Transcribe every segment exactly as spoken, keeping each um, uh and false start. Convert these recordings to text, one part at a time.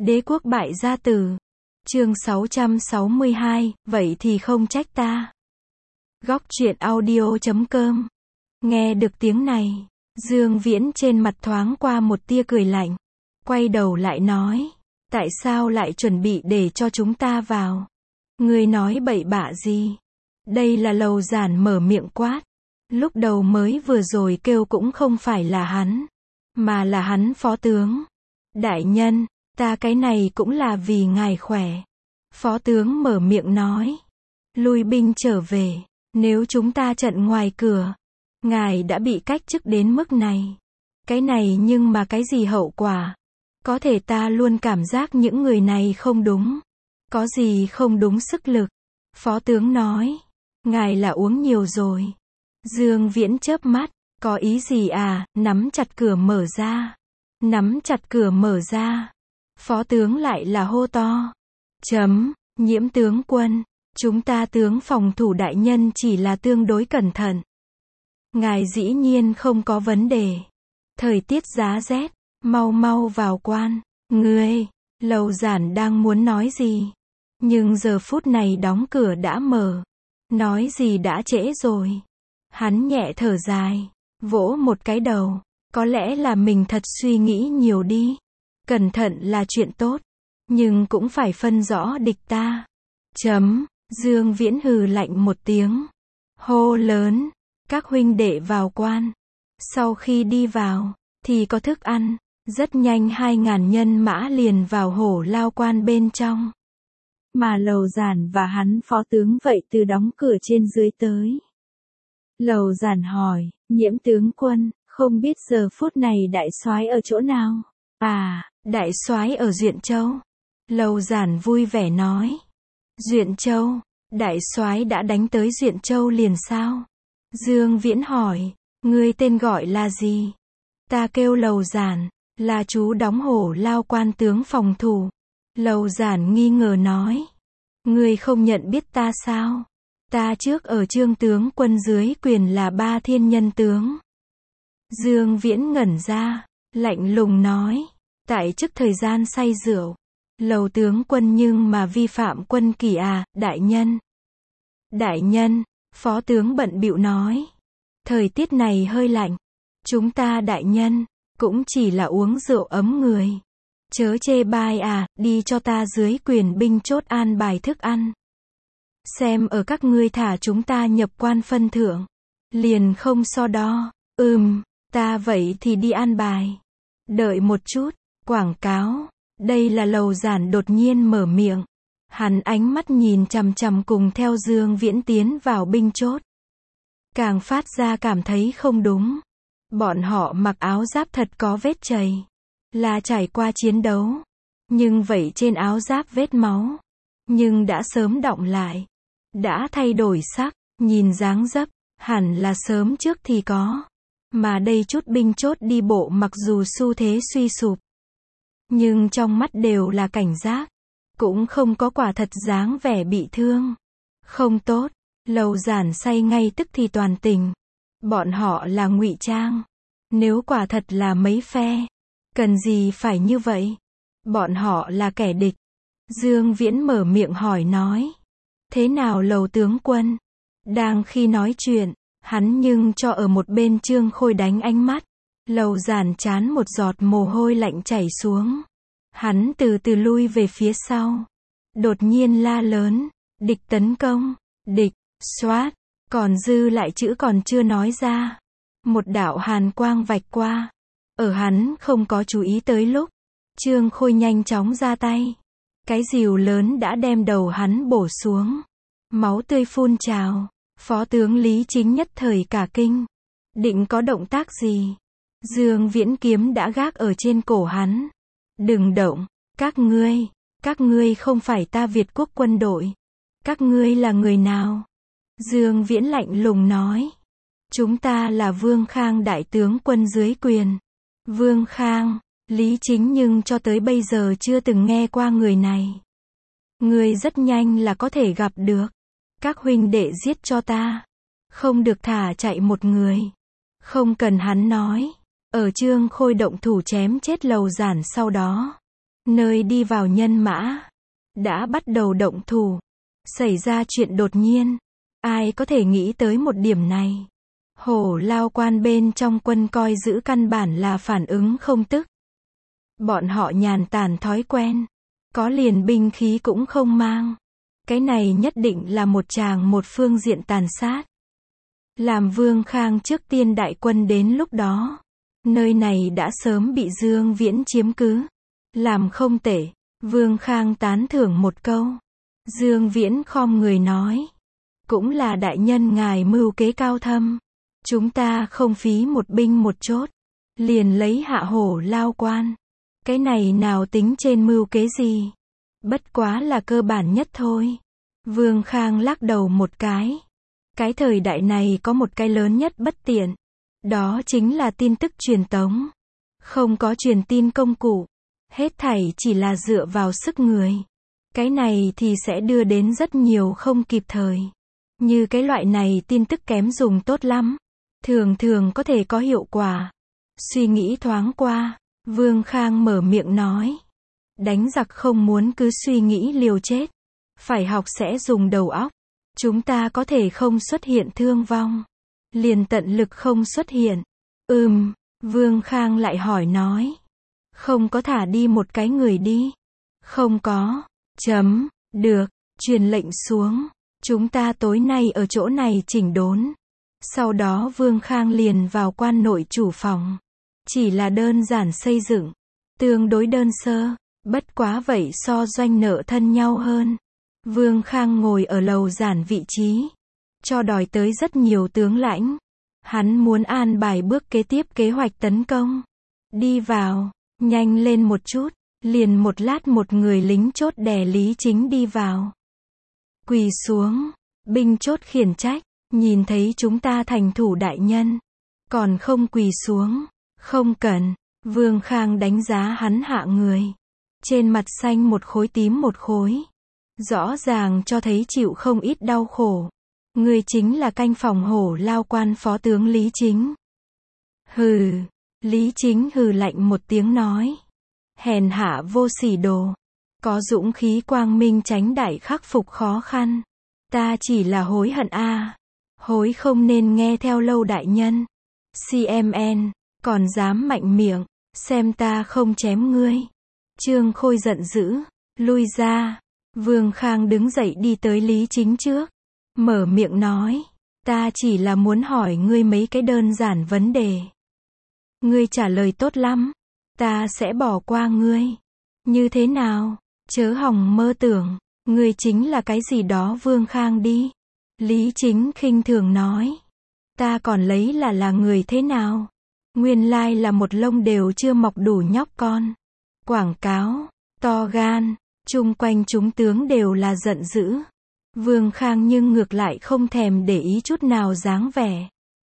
Đế quốc bại gia tử. Chương sáu trăm sáu mươi hai, vậy thì không trách ta. Góc truyện audio chấm com. Nghe được tiếng này, Dương Viễn trên mặt thoáng qua một tia cười lạnh. Quay đầu lại nói, tại sao lại chuẩn bị để cho chúng ta vào? Ngươi nói bậy bạ gì? Đây là Lầu Giản mở miệng quát. Lúc đầu mới vừa rồi kêu cũng không phải là hắn, mà là hắn phó tướng. Đại nhân, ta cái này cũng là vì ngài khỏe. Phó tướng mở miệng nói. Lui binh trở về, nếu chúng ta trận ngoài cửa, ngài đã bị cách chức đến mức này. Cái này nhưng mà cái gì hậu quả? Có thể ta luôn cảm giác những người này không đúng. Có gì không đúng sức lực? Phó tướng nói. Ngài là uống nhiều rồi. Dương Viễn chớp mắt. Có ý gì à? Nắm chặt cửa mở ra. Nắm chặt cửa mở ra. Phó tướng lại là hô to. Chấm, Nhiễm tướng quân. Chúng ta tướng phòng thủ đại nhân chỉ là tương đối cẩn thận. Ngài dĩ nhiên không có vấn đề. Thời tiết giá rét, mau mau vào quan. Ngươi, Lầu Giản đang muốn nói gì? Nhưng giờ phút này đóng cửa đã mở. Nói gì đã trễ rồi. Hắn nhẹ thở dài, vỗ một cái đầu. Có lẽ là mình thật suy nghĩ nhiều đi. Cẩn thận là chuyện tốt, nhưng cũng phải phân rõ địch ta. Chấm, Dương Viễn hừ lạnh một tiếng. Hô lớn, các huynh đệ vào quan. Sau khi đi vào, thì có thức ăn. Rất nhanh hai ngàn nhân mã liền vào hổ lao quan bên trong. Mà Lầu Giản và hắn phó tướng vậy từ đóng cửa trên dưới tới. Lầu Giản hỏi, Nhiễm tướng quân, không biết giờ phút này đại soái ở chỗ nào? À, đại soái ở Duyện Châu. Lầu Giản vui vẻ nói. Duyện Châu, đại soái đã đánh tới Duyện Châu liền sao? Dương Viễn hỏi, ngươi tên gọi là gì? Ta kêu Lầu Giản, là chú đóng hổ lao quan tướng phòng thủ. Lầu Giản nghi ngờ nói. Ngươi không nhận biết ta sao? Ta trước ở Trương tướng quân dưới quyền là ba thiên nhân tướng. Dương Viễn ngẩn ra, lạnh lùng nói. Tại chức thời gian say rượu, Lầu tướng quân nhưng mà vi phạm quân kỷ à, đại nhân. Đại nhân, phó tướng bận bịu nói. Thời tiết này hơi lạnh. Chúng ta đại nhân, cũng chỉ là uống rượu ấm người. Chớ chê bai à, đi cho ta dưới quyền binh chốt an bài thức ăn. Xem ở các ngươi thả chúng ta nhập quan phân thưởng. Liền không so đo. Ừm, ta vậy thì đi an bài. Đợi một chút, quảng cáo. Đây là Lầu Giản đột nhiên mở miệng. Hắn ánh mắt nhìn chằm chằm cùng theo Dương Viễn tiến vào binh chốt. Càng phát ra cảm thấy không đúng. Bọn họ mặc áo giáp thật có vết chày. Là trải qua chiến đấu. Nhưng vậy trên áo giáp vết máu. Nhưng đã sớm đọng lại. Đã thay đổi sắc, nhìn dáng dấp, hẳn là sớm trước thì có. Mà đây chút binh chốt đi bộ mặc dù xu thế suy sụp. Nhưng trong mắt đều là cảnh giác. Cũng không có quả thật dáng vẻ bị thương. Không tốt, Lầu Giản say ngay tức thì toàn tình. Bọn họ là ngụy trang. Nếu quả thật là mấy phe, cần gì phải như vậy? Bọn họ là kẻ địch. Dương Viễn mở miệng hỏi nói. Thế nào Lầu tướng quân? Đang khi nói chuyện, hắn nhưng cho ở một bên Trương Khôi đánh ánh mắt. Lầu Giản chán một giọt mồ hôi lạnh chảy xuống. Hắn từ từ lui về phía sau. Đột nhiên la lớn. Địch tấn công. Địch, xoát. Còn dư lại chữ còn chưa nói ra. Một đạo hàn quang vạch qua. Ở hắn không có chú ý tới lúc. Trương Khôi nhanh chóng ra tay. Cái rìu lớn đã đem đầu hắn bổ xuống. Máu tươi phun trào. Phó tướng Lý Chính nhất thời cả kinh. Định có động tác gì? Dương Viễn kiếm đã gác ở trên cổ hắn. Đừng động. Các ngươi. Các ngươi không phải ta Việt quốc quân đội. Các ngươi là người nào? Dương Viễn lạnh lùng nói. Chúng ta là Vương Khang đại tướng quân dưới quyền. Vương Khang, Lý Chính nhưng cho tới bây giờ chưa từng nghe qua người này. Người rất nhanh là có thể gặp được. Các huynh đệ giết cho ta. Không được thả chạy một người. Không cần hắn nói. Ở Trương Khôi động thủ chém chết Lầu Giản sau đó. nơi đi vào nhân mã, đã bắt đầu động thủ. Xảy ra chuyện đột nhiên. Ai có thể nghĩ tới một điểm này? Hổ lao quan bên trong quân coi giữ căn bản là phản ứng không tức. Bọn họ nhàn tản thói quen. Có liền binh khí cũng không mang. Cái này nhất định là một tràng một phương diện tàn sát. Làm Vương Khang trước tiên đại quân đến lúc đó. Nơi này đã sớm bị Dương Viễn chiếm cứ. Làm không tệ. Vương Khang tán thưởng một câu. Dương Viễn khom người nói. Cũng là đại nhân ngài mưu kế cao thâm. Chúng ta không phí một binh một chốt. Liền lấy hạ hổ lao quan. Cái này nào tính trên mưu kế gì. Bất quá là cơ bản nhất thôi. Vương Khang lắc đầu một cái. Cái thời đại này có một cái lớn nhất bất tiện. Đó chính là tin tức truyền tống. Không có truyền tin công cụ. Hết thảy chỉ là dựa vào sức người. Cái này thì sẽ đưa đến rất nhiều không kịp thời. Như cái loại này tin tức kém dùng tốt lắm. Thường thường có thể có hiệu quả. Suy nghĩ thoáng qua. Vương Khang mở miệng nói. Đánh giặc không muốn cứ suy nghĩ liều chết. Phải học sẽ dùng đầu óc. Chúng ta có thể không xuất hiện thương vong. Liền tận lực không xuất hiện. Ừm, Vương Khang lại hỏi nói. Không có thả đi một cái người đi. Không có. Chấm, được, truyền lệnh xuống. Chúng ta tối nay ở chỗ này chỉnh đốn. Sau đó Vương Khang liền vào quan nội chủ phòng. Chỉ là đơn giản xây dựng. Tương đối đơn sơ. Bất quá vậy so doanh nợ thân nhau hơn. Vương Khang ngồi ở lầu giản vị trí. Cho đòi tới rất nhiều tướng lãnh. Hắn muốn an bài bước kế tiếp kế hoạch tấn công. Đi vào, nhanh lên một chút. Liền một lát một người lính chốt đè Lý Chính đi vào. Quỳ xuống. Binh chốt khiển trách. Nhìn thấy chúng ta thành thủ đại nhân. Còn không quỳ xuống. Không cần. Vương Khang đánh giá hắn hạ người. Trên mặt xanh một khối tím một khối. Rõ ràng cho thấy chịu không ít đau khổ. Người chính là canh phòng hổ lao quan phó tướng Lý Chính. Hừ. Lý Chính hừ lạnh một tiếng nói. Hèn hạ vô sỉ đồ. Có dũng khí quang minh tránh đại khắc phục khó khăn. Ta chỉ là hối hận a à. Hối không nên nghe theo lâu đại nhân. xê em en, còn dám mạnh miệng. Xem ta không chém ngươi. Trương Khôi giận dữ. Lui ra. Vương Khang đứng dậy đi tới Lý Chính trước. Mở miệng nói. Ta chỉ là muốn hỏi ngươi mấy cái đơn giản vấn đề. Ngươi trả lời tốt lắm. Ta sẽ bỏ qua ngươi. Như thế nào? Chớ hòng mơ tưởng. Ngươi chính là cái gì đó Vương Khang đi. Lý Chính khinh thường nói. Ta còn lấy là là người thế nào? Nguyên lai là một lông đều chưa mọc đủ nhóc con. Quảng cáo. To gan. Chung quanh chúng tướng đều là giận dữ. Vương Khang nhưng ngược lại không thèm để ý chút nào dáng vẻ.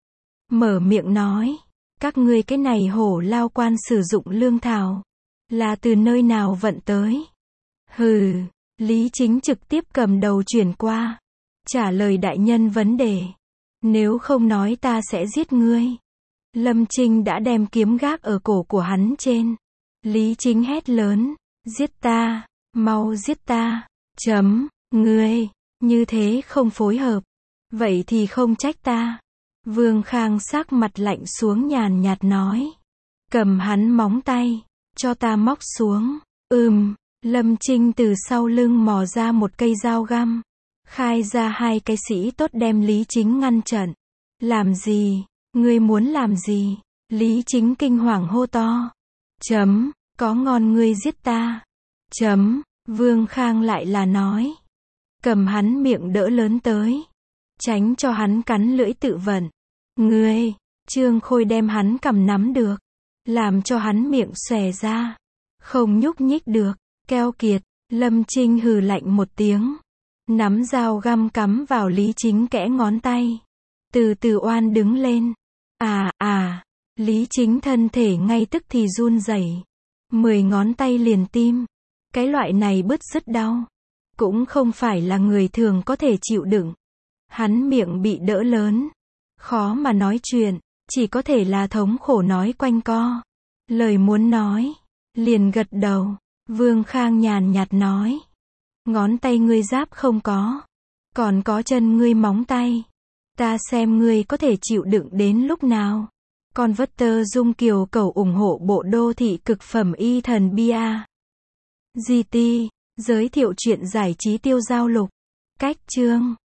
Mở miệng nói. Các ngươi cái này hổ lao quan sử dụng lương thảo. Là từ nơi nào vận tới? Hừ. Lý Chính trực tiếp cầm đầu chuyển qua. Trả lời đại nhân vấn đề. Nếu không nói ta sẽ giết ngươi. Lâm Trinh đã đem kiếm gác ở cổ của hắn trên. Lý Chính hét lớn. Giết ta. Mau giết ta. Chấm. Ngươi. Như thế không phối hợp. Vậy thì không trách ta. Vương Khang sắc mặt lạnh xuống nhàn nhạt nói. Cầm hắn móng tay. Cho ta móc xuống. Ừm. Lâm Trinh từ sau lưng mò ra một cây dao găm. Khai ra hai cái sĩ tốt đem Lý Chính ngăn trận. Làm gì? Ngươi muốn làm gì? Lý Chính kinh hoàng hô to. Chấm. Có ngon ngươi giết ta. Chấm. Vương Khang lại là nói. Cầm hắn miệng đỡ lớn tới. Tránh cho hắn cắn lưỡi tự vận. Ngươi. Trương Khôi đem hắn cầm nắm được. Làm cho hắn miệng xòe ra. Không nhúc nhích được. Keo kiệt. Lâm Trinh hừ lạnh một tiếng. Nắm dao găm cắm vào Lý Chính kẽ ngón tay. Từ từ oan đứng lên. À, à. Lý Chính thân thể ngay tức thì run rẩy. Mười ngón tay liền tim. Cái loại này bứt rứt đau. Cũng không phải là người thường có thể chịu đựng. Hắn miệng bị đỡ lớn. Khó mà nói chuyện. Chỉ có thể là thống khổ nói quanh co. Lời muốn nói. Liền gật đầu. Vương Khang nhàn nhạt nói. Ngón tay ngươi giáp không có. Còn có chân ngươi móng tay. Ta xem ngươi có thể chịu đựng đến lúc nào. Converter Dung Kiều Cầu ủng hộ bộ đô thị cực phẩm y thần bia. giê tê, giới thiệu truyện giải trí tiêu giao lục. Cách chương